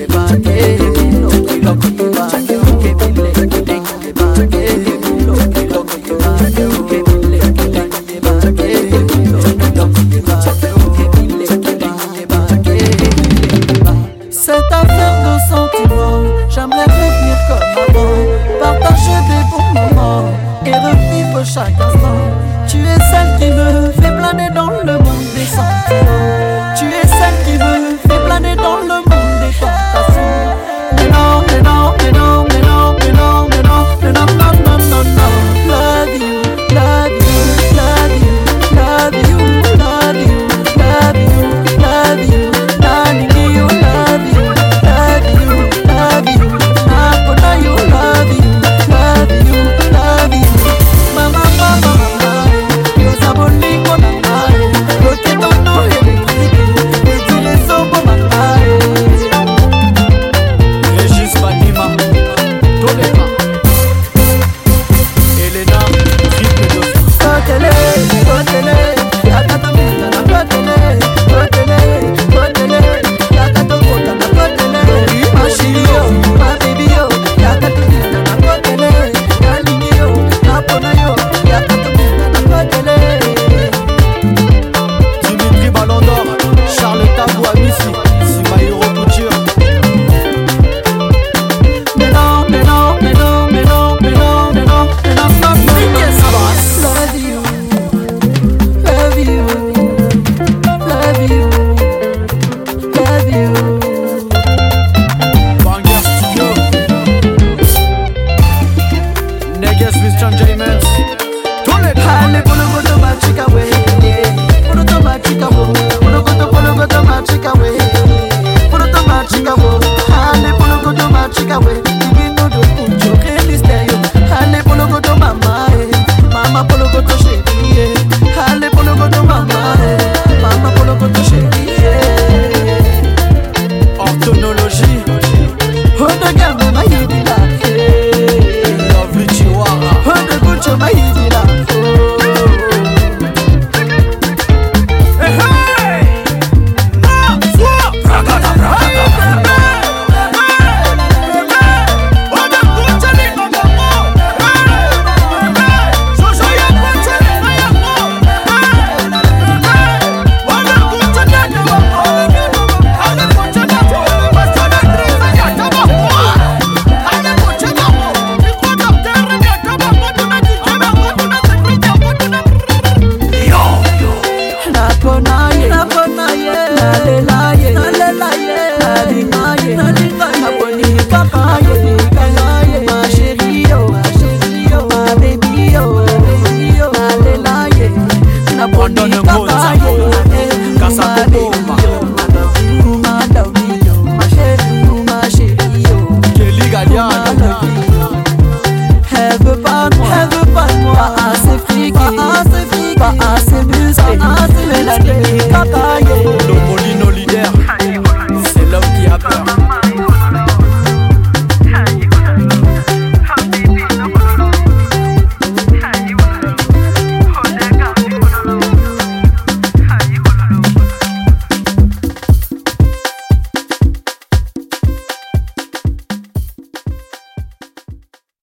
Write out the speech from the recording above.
Cette affaire de sentiments, j'aimerais revenir comme avant, partager des bons moments et revivre chaque instant. Tu es celle qui me fait planer dans le monde des sentiments. Tu es celle qui me fait planer dans le monde des tentations. Mais non, mais non, mais non, mais non, mais non, mais non, mais non, non, non, non, non. Love you, love you, love you, love you, love you, love you, love you, darling, you love you, love you, love you, Napona, you love you, love you, love you, mama, mama, mama, yo saboli kona mai, yo te dono electrique, et tu les sommes mama. Régis Banima, Toleka, Elena, triple de Kotele, Kotele, Yakato Mita na Kotele, Kotele, Kotele, Yakato Kota na Kotele, ma chérie yo, ma baby yo, Yakato Mita na Kotele, Yalingi yo, Napona yo, Yakato Mita na Kotele. Dimitri Ballon d'Or, Charles Tabou Amissi, Simaïro Couture. Mais non, mais non, mais non, mais non, mais non, mais non, mais non, non, non, love you, love you, love you, love you. Banger Studio, Neges with John James. Hale polo goto machika we, polo to machika wo, polo goto machika we, polo to machika wo. Hale polo goto machika we, divino do kunjo misterio. Hale polo goto mama, mama polo goto chérie. Hale polo goto mama, mama polo goto chérie. Orthonologie, oh de gamme.